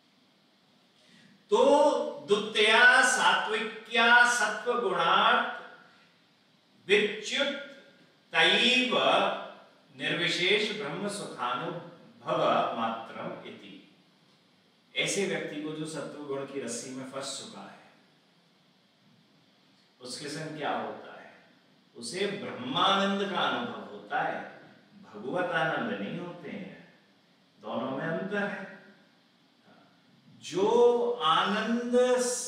तो द्वितीया सात्विक्या सत्व गुणार्थ विच्युत तैव निर्विशेष ब्रह्म सुखानुभव मात्रम इति। ऐसे व्यक्ति को जो सत्व गुण की रस्सी में फंस चुका है, उसके संग क्या होता है, उसे ब्रह्मानंद का अनुभव होता है, भगवत आनंद नहीं होते हैं, दोनों में अंतर है। जो आनंद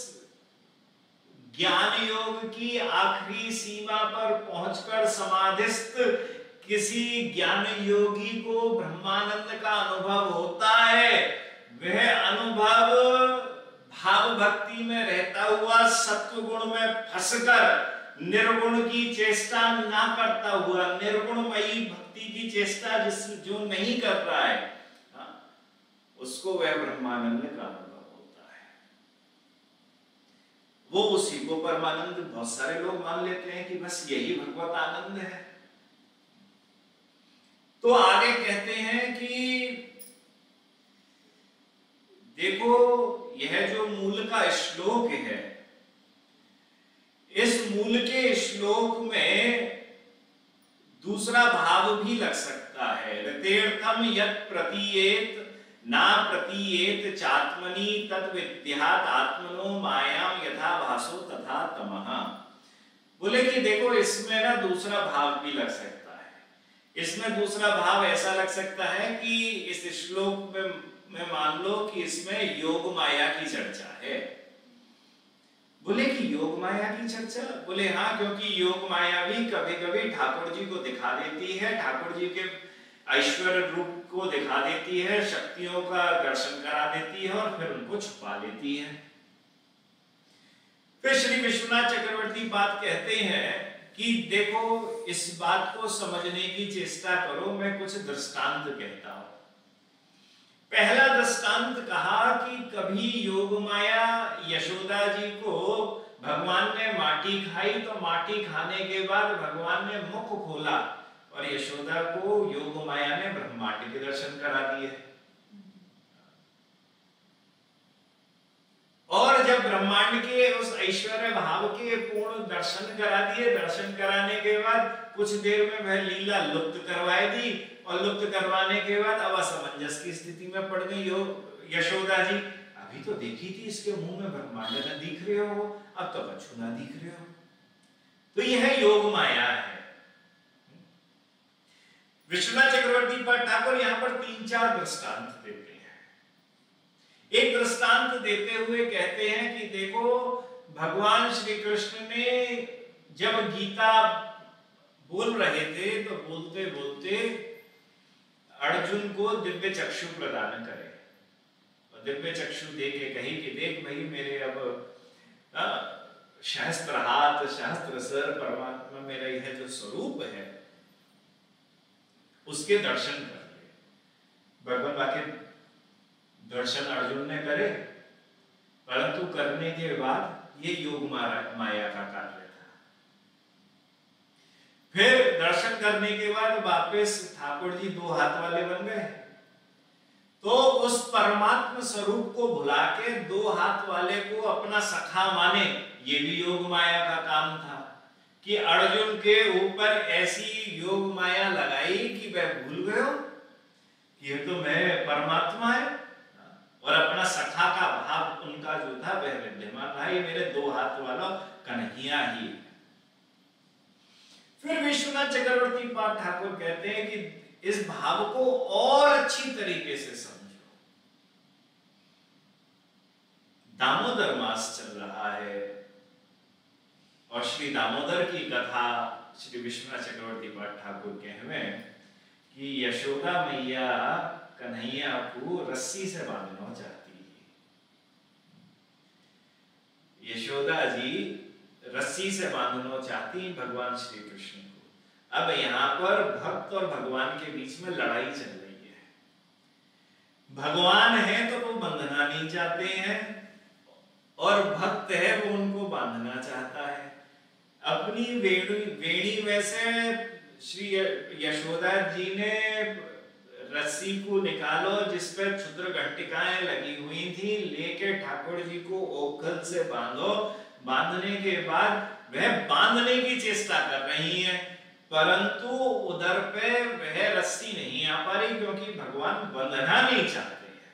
ज्ञान योग की आखिरी सीमा पर पहुंचकर समाधिस्थ किसी ज्ञान योगी को ब्रह्मानंद का अनुभव होता है, वह अनुभव भाव भक्ति में रहता हुआ सत्व गुण में फंसकर निर्गुण की चेष्टा ना करता हुआ, निर्गुणमयी भक्ति की चेष्टा जिस जो नहीं कर रहा है, उसको वह ब्रह्मानंद का अनुभव होता है। वो उसी को परमानंद, बहुत सारे लोग मान लेते हैं कि बस यही भगवत आनंद है। तो आगे कहते हैं कि देखो यह जो मूल का श्लोक है, इस मूल के श्लोक में दूसरा भाव भी लग सकता है। रतेर्थम यत् प्रतीयेत ना प्रतीयेत चात्मनि तत् विद्यात् आत्मनो मायाम यथा भासो तथा तमः। बोले कि देखो इसमें ना दूसरा भाव भी लग सकता है। इसमें दूसरा भाव ऐसा लग सकता है कि इस श्लोक में, में मान लो कि इसमें योग माया की चर्चा है। बोले कि योग माया की चर्चा, बोले हाँ, क्योंकि योग माया भी कभी कभी ठाकुर जी को दिखा देती है, ठाकुर जी के ऐश्वर्य रूप को दिखा देती है, शक्तियों का दर्शन करा देती है और फिर उनको छुपा लेती है। फिर श्री विश्वनाथ चक्रवर्ती बात कहते हैं कि देखो इस बात को समझने की चेष्टा करो, मैं कुछ दृष्टांत कहता हूं। पहला दृष्टांत कहा कि कभी योग माया यशोदा जी को भगवान ने माटी खाई, तो माटी खाने के बाद भगवान ने मुख खोला और यशोदा को योग माया ने ब्रह्मांड के दर्शन करा दिए। और जब ब्रह्मांड के उस ऐश्वर्य भाव के पूर्ण दर्शन करा दिए, दर्शन कराने के बाद कुछ देर में वह लीला लुप्त करवाई दी, और लुप्त करवाने के बाद अब असमंजस की स्थिति में पड़ गई यशोदा जी। अभी तो देखी थी इसके मुंह में ब्रह्मांड न दिख रहे हो, अब तो कछु ना दिख रहे हो। तो यह योग माया है। विश्वनाथ चक्रवर्ती पर ठाकुर यहां पर तीन चार दृष्टांत देते हैं। एक दृष्टांत देते हुए कहते हैं कि देखो भगवान श्री कृष्ण ने जब गीता बोल रहे थे तो बोलते बोलते अर्जुन को दिव्य चक्षु प्रदान करे, और दिव्य चक्षु दे के कही कि देख भाई मेरे अब सहस्त्र हाथ सहस्त्र सर परमात्मा मेरा यह जो स्वरूप है उसके दर्शन कर ले। भगवान बाकी दर्शन अर्जुन ने करे, परंतु करने के बाद ये योग माया का कार्य था। फिर दर्शन करने के बाद वापस ठाकुर जी दो हाथ वाले बन गए, तो उस परमात्मा स्वरूप को भुला के दो हाथ वाले को अपना सखा माने, ये भी योग माया का काम था कि अर्जुन के ऊपर ऐसी योग माया लगाई कि वह भूल गए कि ये तो मैं परमात्मा है, और अपना सखा का भाव उनका जो था वह विद्यमान रहा, ये मेरे दो हाथ वाला कन्हैया ही। फिर विश्वनाथ चक्रवर्ती पाद ठाकुर कहते हैं कि इस भाव को और अच्छी तरीके से समझो। दामोदर मास चल रहा है और श्री दामोदर की कथा श्री विश्वनाथ चक्रवर्ती पाद ठाकुर कहवे कि यशोदा मैया कन्हैया को रस्सी से बांधना चाहती है। यशोदा जी रस्सी से बांधना चाहती भगवान श्री कृष्ण को। अब यहाँ पर भक्त और भगवान के बीच में लड़ाई चल रही है। भगवान है तो वो बंधना नहीं चाहते हैं और भक्त है वो उनको बांधना चाहता है। अपनी वेणी वेणी में से श्री यशोदा जी ने रस्सी को निकालो जिस पर क्षुद्र घंटिकाएं लगी हुई थी, लेके ठाकुर जी को ओखल से बांधो। बांधने के बाद वह बांधने की चेष्टा कर रही है, परंतु उधर पे वह रस्सी नहीं आ पा रही क्योंकि भगवान बंधना नहीं चाहते हैं।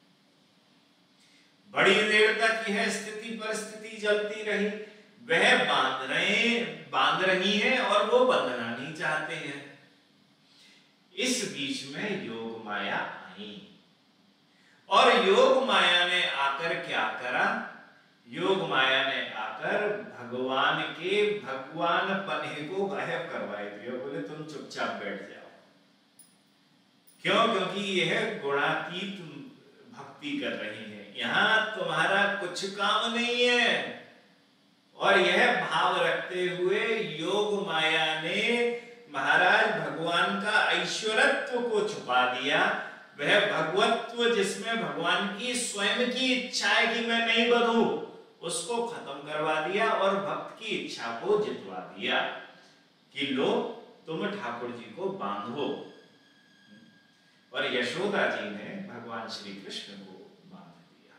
बड़ी देर तक यह स्थिति परिस्थिति चलती रही। वह बांध रहे बांध रही है और वो बंधना नहीं चाहते हैं। इस बीच में योग माया आई और योग माया ने आकर क्या करा? योग माया ने आकर भगवान के भगवान पने को गायब करवाए दिया। बोले तुम चुपचाप बैठ जाओ। क्यों? क्योंकि यह गुणातीत भक्ति कर रही है, यहां तुम्हारा कुछ काम नहीं है। और यह भाव रखते हुए योग माया ने महाराज भगवान का ऐश्वर्यत्व को छुपा दिया। वह भगवत्व जिसमें भगवान की स्वयं की इच्छा है कि मैं नहीं बंधूं, उसको खत्म करवा दिया और भक्त की इच्छा को जितवा दिया कि लो तुम ठाकुर जी को बांधो। और यशोदा जी ने भगवान श्री कृष्ण को बांध दिया।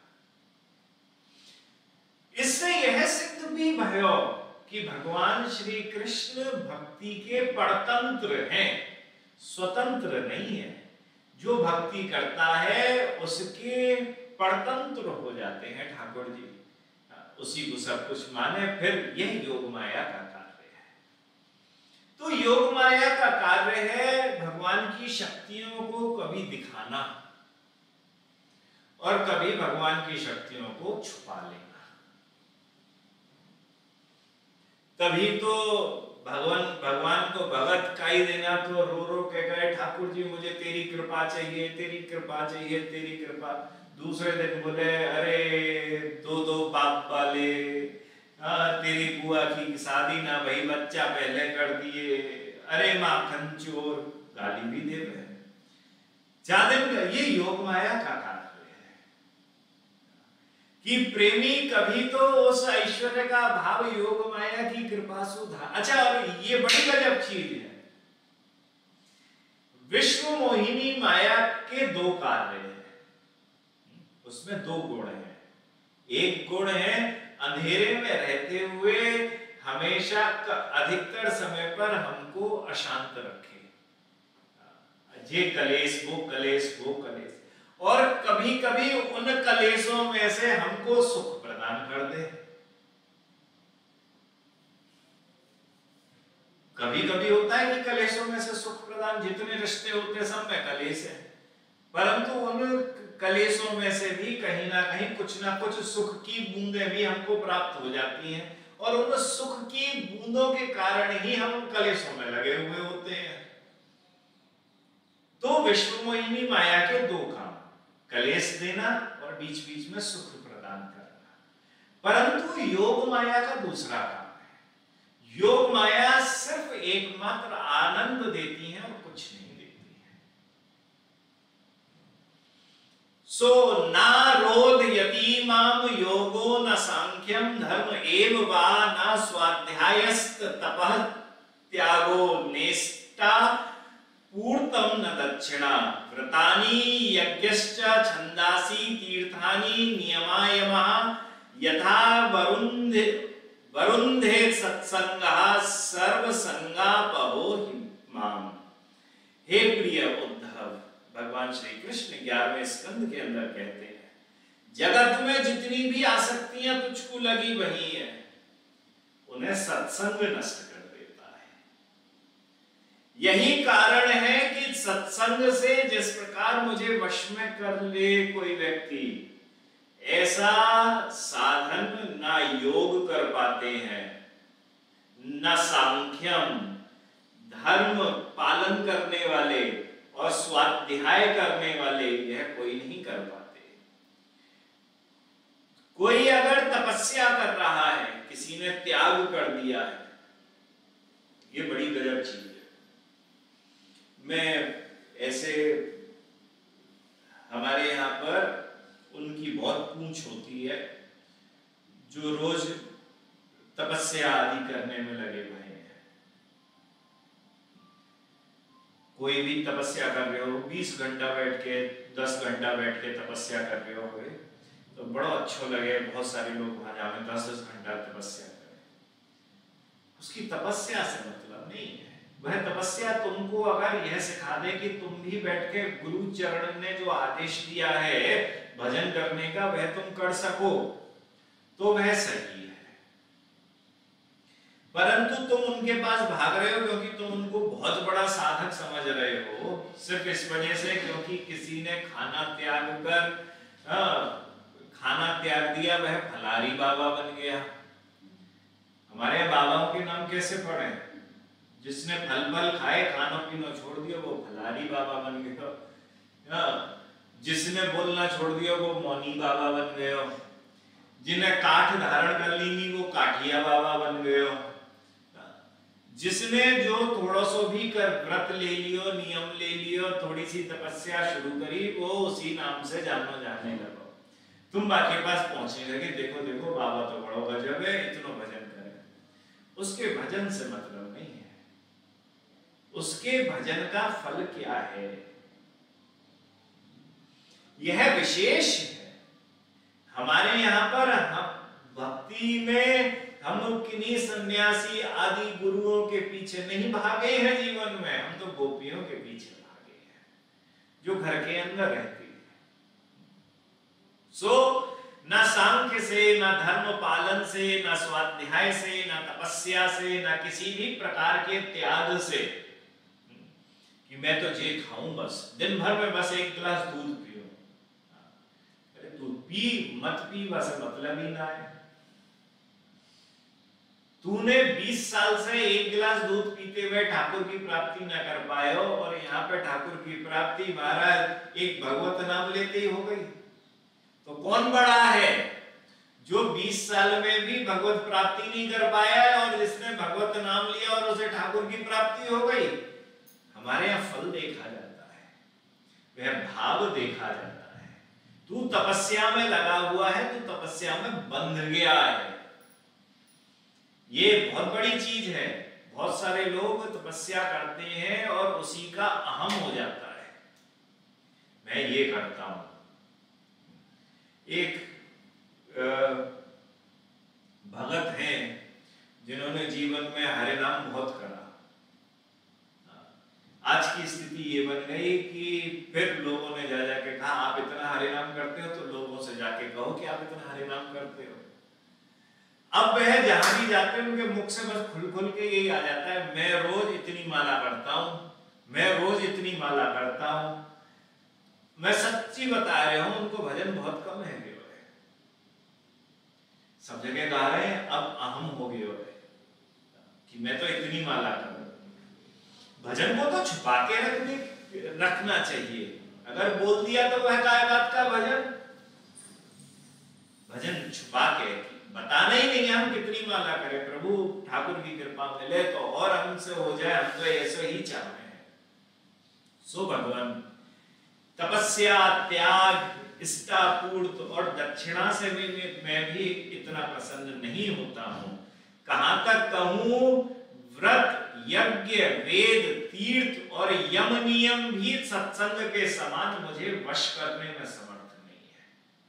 इससे यह सिद्ध भी भयो कि भगवान श्री कृष्ण भक्ति के परतंत्र हैं, स्वतंत्र नहीं है। जो भक्ति करता है उसके परतंत्र हो जाते हैं ठाकुर जी, उसी को सब कुछ माने। फिर यह योग माया का कार्य है। तो योग माया का कार्य है भगवान की शक्तियों को कभी दिखाना और कभी भगवान की शक्तियों को छुपा लेना। कभी तो भगवान भगवान को भगत का ही देना, तो रो रो के गए ठाकुर जी मुझे तेरी कृपा चाहिए, तेरी कृपा चाहिए, तेरी कृपा। दूसरे दिन बोले अरे दो दो बाप वाले, आ, तेरी बुआ की शादी ना भई, बच्चा पहले कर दिए, अरे माखन चोर, गाली भी दे रहे हैं। ज्यादा ये योग माया का कार्य है कि प्रेमी कभी तो उस ऐश्वर्य का भाव योग माया की कृपा सुधा। अच्छा, और ये बड़ी गजब चीज है, विश्व मोहिनी माया के दो कार्य हैं, उसमें दो गुण हैं। एक गुण है अंधेरे में रहते हुए हमेशा अधिकतर समय पर हमको अशांत रखे, जे कलेश वो कलेश वो कलेश, और कभी कभी उन कलेशों में से हमको सुख प्रदान कर दे। कभी कभी होता है कि कलेशों में से सुख प्रदान, जितने रिश्ते होते सब में कलेश है, परंतु उन कलेशों में से भी कहीं ना कहीं कुछ ना कुछ सुख की बूंदें भी हमको प्राप्त हो जाती हैं, और उन सुख की बूंदों के कारण ही हम कलेशों में लगे हुए होते हैं। तो विश्व मोहिनी माया के दो काम, कलेश देना और बीच बीच में सुख प्रदान करना। परंतु योग माया का दूसरा काम है। योग माया सिर्फ एकमात्र आनंद देती है और कुछ नहीं देती है। सो ना रोध यतीमाम योगो न सांख्यम धर्म एव वा न स्वाध्यायस्त तपः त्यागो नेष्टा पूर्तम न दक्षिणा व्रतानि यज्ञश्च छंदासी तीर्थानि नियमायमः यथा वरुन्धे वरुन्धे सत्संगः सर्वसंगापहो माम। हे प्रिय उद्धव, भगवान श्री कृष्ण ग्यारहवें स्कंद के अंदर कहते हैं, जगत में जितनी भी आसक्तियां तुझको लगी वही है, उन्हें सत्संग नष्ट कर देता है। यही कारण है कि सत्संग से जिस प्रकार मुझे वश में कर ले कोई व्यक्ति, ऐसा साधन ना योग कर पाते हैं, न सांख्यम धर्म पालन करने वाले और स्वाध्याय करने वाले, यह कोई नहीं कर पाते। कोई अगर तपस्या कर रहा है, किसी ने त्याग कर दिया है, ये बड़ी गजब चीज है। मैं ऐसे, हमारे यहाँ पर उनकी बहुत पूंछ होती है जो रोज तपस्या आदि करने में लगे हुए हैं। कोई भी तपस्या कर रहे हो, बीस घंटा बैठ के, दस घंटा बैठ के तपस्या कर रहे हो, तो बड़ा अच्छा लगे, बहुत सारे लोग वहां जाए दस दस घंटा तपस्या करें। उसकी तपस्या से मतलब नहीं है। वह तपस्या तुमको अगर यह सिखा दे कि तुम भी बैठ के गुरु चरण ने जो आदेश दिया है भजन करने का, वह तुम कर सको, तो वह सही है। परंतु तुम उनके पास भाग रहे हो क्योंकि तुम उनको बहुत बड़ा साधक समझ रहे हो, सिर्फ इस वजह से क्योंकि किसी ने खाना त्याग कर आ, खाना त्याग दिया, वह फलारी बाबा बन गया। हमारे बाबाओं के नाम कैसे पड़े? जिसने फल फल खाए, खाना पीना छोड़ दिया, वो फलारी बाबा बन गया। जिसने बोलना छोड़ दिया, वो मौनी बाबा बन गया। जिन्हें काठ धारण कर ली, वो काठिया बाबा बन गया। जिसने जो थोड़ा सो भी कर व्रत ले लियो, नियम ले लियो, थोड़ी सी तपस्या शुरू करी, वो उसी नाम से जानो जाने लगा। तुम बाकी पास पहुंचने लगे, देखो देखो बाबा तो बड़ो गजब है, इतना भजन करे। उसके भजन से मतलब नहीं है, उसके भजन का फल क्या है, यह विशेष है। हमारे यहाँ पर हम भक्ति में हम किन्हीं सन्यासी आदि गुरुओं के पीछे नहीं भागे हैं जीवन में, हम तो गोपियों के पीछे भागे हैं जो घर के अंदर रहती है। सो न सांख्य से, न धर्म पालन से, न स्वाध्याय से, न तपस्या से, न किसी भी प्रकार के त्याग से कि मैं तो जे खाऊं बस, दिन भर में बस एक गिलास दूध पियो। अरे दूध पी मत पी, बस मतलब ही ना है। तूने बीस साल से एक गिलास दूध पीते हुए ठाकुर की प्राप्ति न कर पाए हो, और यहाँ पे ठाकुर की प्राप्ति महाराज एक भगवत नाम लेते ही हो गई। तो कौन बड़ा है, जो बीस साल में भी भगवत प्राप्ति नहीं कर पाया है और जिसने भगवत नाम लिया और उसे ठाकुर की प्राप्ति हो गई? हमारे यहाँ फल देखा जाता है, वह भाव देखा जाता है। तू तपस्या में लगा हुआ है, तू तपस्या में बंध गया है, ये बहुत बड़ी चीज है। बहुत सारे लोग तपस्या करते हैं और उसी का अहम हो जाता है, मैं ये करता हूं। एक भगत हैं जिन्होंने जीवन में हरे नाम बहुत करा। आज की स्थिति ये बन गई कि फिर लोगों ने जा जाके कहा आप इतना हरे नाम करते हो, तो लोगों से जाके कहो कि आप इतना हरे नाम करते हो। अब वह जहां भी जाते हैं उनके मुख से बस खुल खुल के यही आ जाता है, मैं रोज इतनी माला करता हूं, मैं रोज इतनी माला करता हूं। मैं सच्ची बता रहा हूं, उनको भजन बहुत कम है। सब जगह गा रहे हैं, अब अहम हो गए हो कि मैं तो इतनी माला करूं। भजन को तो छुपा के रखने रखना चाहिए। अगर बोल दिया तो वह काय बात का भजन? भजन छुपा के बताना ही नहीं हम कितनी माला करें, प्रभु ठाकुर की कृपा मिले तो और हमसे हो जाए, हम तो ऐसे ही चाह रहे हैं। सो भगवान तपस्या, त्याग, इष्टापूर्त और दक्षिणा से भी मैं भी इतना प्रसन्न नहीं होता हूं। कहां तक कहूं, व्रत, यज्ञ, वेद, तीर्थ और यम नियम भी सत्संग के समान मुझे वश करने में समर्थ नहीं है।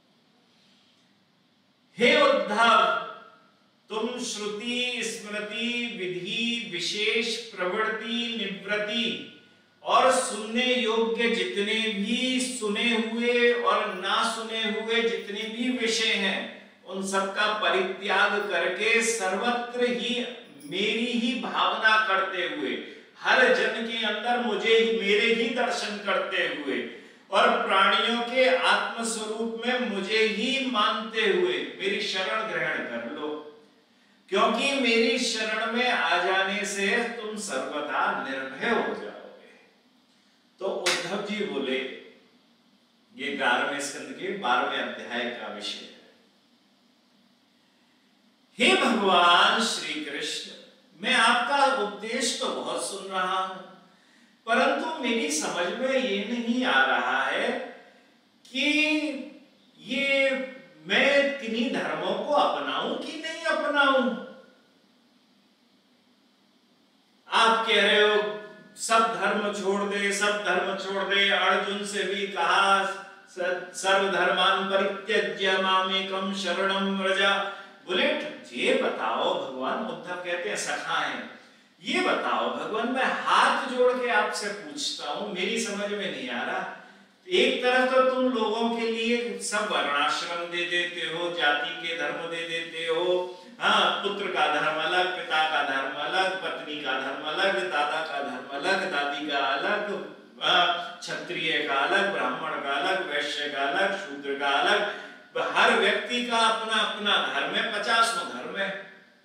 हे उद्धव, तुम श्रुति, स्मृति, विधि, विशेष, प्रवृत्ति, निवृत्ति और सुनने योग्य जितने भी सुने हुए और ना सुने हुए जितने भी विषय हैं, उन सब का परित्याग करके सर्वत्र ही मेरी ही भावना करते हुए हर जन के अंदर मुझे ही, मेरे ही दर्शन करते हुए और प्राणियों के आत्म स्वरूप में मुझे ही मानते हुए मेरी शरण ग्रहण कर लो, क्योंकि मेरी शरण में आ जाने से तुम सर्वथा निर्भय हो जाओगे। तो उद्धव जी बोले, ये ग्यारहवें स्कंद के बारहवें अध्याय का विषय है। हे भगवान श्री कृष्ण, मैं आपका उपदेश तो बहुत सुन रहा हूं, परंतु मेरी समझ में ये नहीं आ रहा है कि ये मैं किन्हीं धर्मों को अपनाऊं कि नहीं अपनाऊं। आप कह रहे हो सब धर्म छोड़ दे, सब धर्म छोड़ दे। अर्जुन से भी कहा सर्वधर्मान् परित्यज्य मामेकं शरणं व्रज। बोले ये बताओ भगवान, उद्धव कहते हैं सखा है, ये बताओ भगवान, मैं हाथ जोड़ के आपसे पूछता हूं, मेरी समझ में नहीं आ रहा। एक तरफ तो तुम लोगों के लिए सब वर्णाश्रम दे देते हो, जाति के धर्म दे देते हो, हाँ, पुत्र का धर्म अलग, पिता का धर्म अलग, पत्नी का धर्म अलग, दादा का धर्म अलग, दादी का अलग, क्षत्रिय का अलग, ब्राह्मण का अलग, वैश्य का अलग, शूद्र का अलग, हर व्यक्ति का अपना अपना धर्म है, पचासों धर्म है।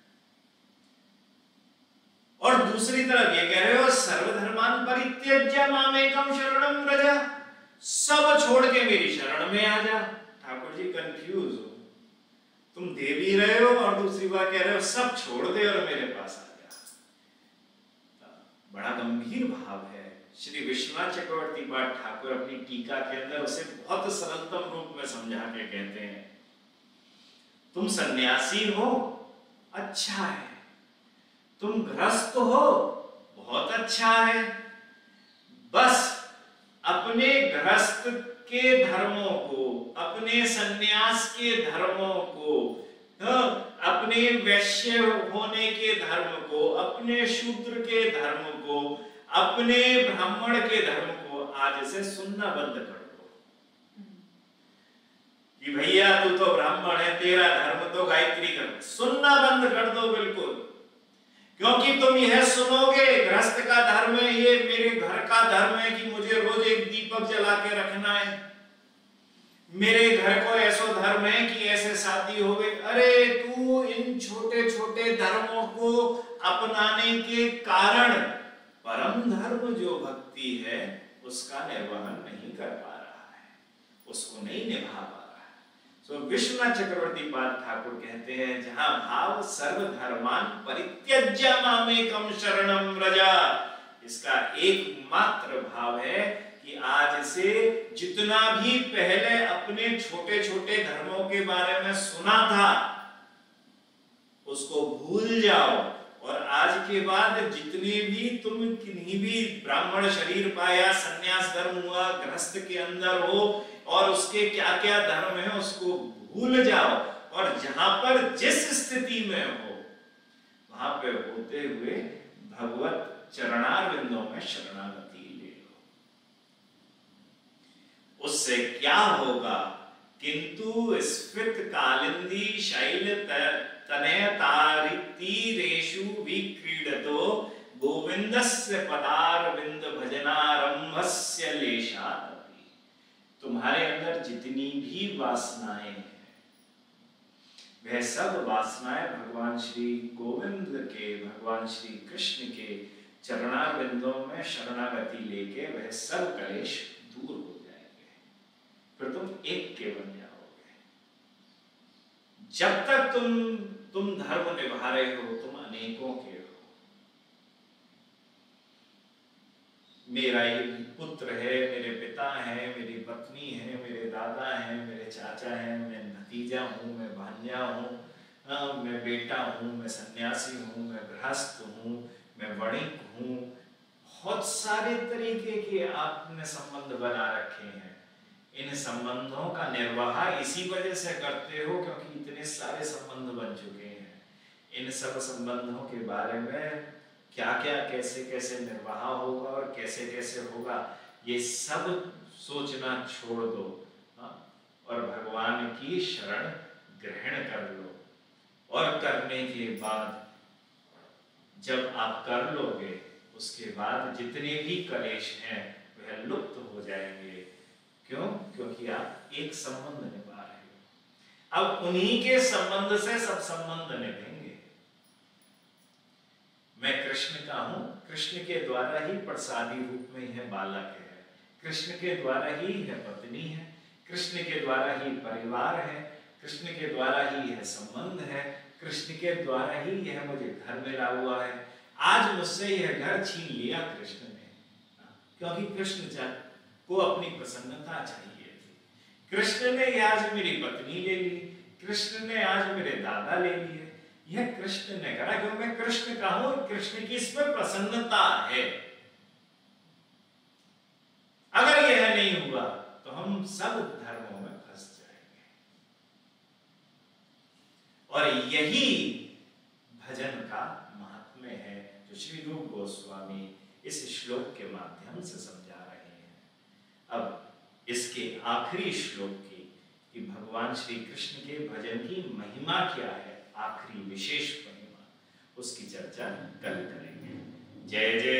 और दूसरी तरफ ये कह रहे हो सर्वधर्मान् परित्यज्य मामेकं शरणं व्रज, सब छोड़ के मेरी शरण में आ जा। ठाकुर जी कंफ्यूज हो, तुम दे भी रहे हो और दूसरी बार कह रहे हो सब छोड़ दे और मेरे पास आ जा। बड़ा गंभीर भाव है। श्री विश्वनाथ चक्रवर्ती पाठ ठाकुर अपनी टीका के अंदर उसे बहुत सरलतम रूप में समझा के कहते हैं, तुम सन्यासी हो, अच्छा है, तुम गृहस्थ हो, बहुत अच्छा है, बस अपने गृहस्थ के धर्मों को, अपने सन्यास के धर्मों को, अपने वैश्य होने के धर्म को, अपने शूद्र के धर्म को, अपने ब्राह्मण के धर्म को आज से सुनना बंद कर दो कि भैया तू तो ब्राह्मण है, तेरा धर्म तो गायत्री कर, सुनना बंद कर दो बिल्कुल। क्योंकि तुम यह सुनोगे गृहस्थ का धर्म है, ये मेरे घर का धर्म है कि मुझे रोज एक दीपक जला के रखना है, मेरे घर को ऐसा धर्म है कि ऐसे शादी हो गई। अरे तू इन छोटे छोटे धर्मों को अपनाने के कारण परम धर्म जो भक्ति है उसका निर्वहन नहीं कर पा रहा है, उसको नहीं निभा पा रहा है। तो विश्वनाथ चक्रवर्ती पाद ठाकुर कहते हैं, जहां भाव सर्वधर्मान् परित्यज्य मामेकं शरणं व्रज, इसका एकमात्र भाव है कि आज से जितना भी पहले अपने छोटे छोटे धर्मों के बारे में सुना था उसको भूल जाओ, और आज के बाद जितने भी तुम किन्हीं भी ब्राह्मण शरीर पाया, सन्यास धर्म हुआ, गृहस्थ के अंदर हो और उसके क्या क्या धर्म है उसको भूल जाओ, और जहां पर जिस स्थिति में हो वहां पे होते हुए भगवत चरणारविंदों में शरणागति ले लो। उससे क्या होगा, किंतु स्फीत कालिंदी शैल तनयतारितीरेषु विक्रीडतो गोविंदस्य पदारविंद भजनारंभस्य लेशादपि। तुम्हारे अंदर जितनी भी वासनाएं हैं वह सब वासनाएं भगवान श्री गोविंद के, भगवान श्री कृष्ण के चरणारविंदों में शरणागति लेके वह सब कलेश दूर हो जाएंगे, फिर तुम एक के बन जाओगे। जब तक तुम तुम धर्म निभा रहे हो तुम अनेकों के हो। मेरा ये पुत्र है, मेरे पिता है, मेरी पत्नी है, मेरे दादा है, मेरे चाचा है, मैं भतीजा हूँ, मैं भांजा हूँ, मैं बेटा हूँ, मैं सन्यासी हूँ, मैं गृहस्थ हूँ, मैं वणिक हूँ। बहुत सारे तरीके के आपने संबंध बना रखे हैं। इन संबंधों का निर्वाह इसी वजह से करते हो क्योंकि इतने सारे संबंध बन चुके हैं। इन सब संबंधों के बारे में क्या क्या कैसे कैसे निर्वाह होगा और कैसे कैसे होगा ये सब सोचना छोड़ दो, हाँ? और भगवान की शरण ग्रहण कर लो। और करने के बाद जब आप कर लोगे उसके बाद जितने भी कलेश हैं वह लुप्त हो जाएंगे। क्यों? क्योंकि आप एक संबंध निभा रहे हो। अब उन्हीं के संबंध से सब संबंध निभेंगे। मैं कृष्ण का हूं, कृष्ण के द्वारा ही प्रसादी रूप में यह बालक है, कृष्ण के द्वारा ही यह पत्नी है, कृष्ण के द्वारा ही परिवार है, कृष्ण के द्वारा ही यह संबंध है, कृष्ण के द्वारा ही यह मुझे घर मिला हुआ है। आज मुझसे यह घर छीन लिया कृष्ण ने, क्योंकि कृष्ण जन को अपनी प्रसन्नता चाहिए थी। कृष्ण ने आज मेरी पत्नी ले ली, कृष्ण ने आज मेरे दादा ले लिए, यह कृष्ण ने करा क्योंकि मैं कृष्ण का हूं, कृष्ण की इसमें प्रसन्नता है। अगर यह नहीं हुआ तो हम सब धर्मों में फंस जाएंगे। और यही भजन का महात्म्य है जो श्री रूप गोस्वामी इस श्लोक के माध्यम से समझा रहे हैं। अब इसके आखिरी श्लोक की कि भगवान श्री कृष्ण के भजन की महिमा क्या है, आखिरी विशेष महिमा, उसकी चर्चा कल करेंगे। जय जय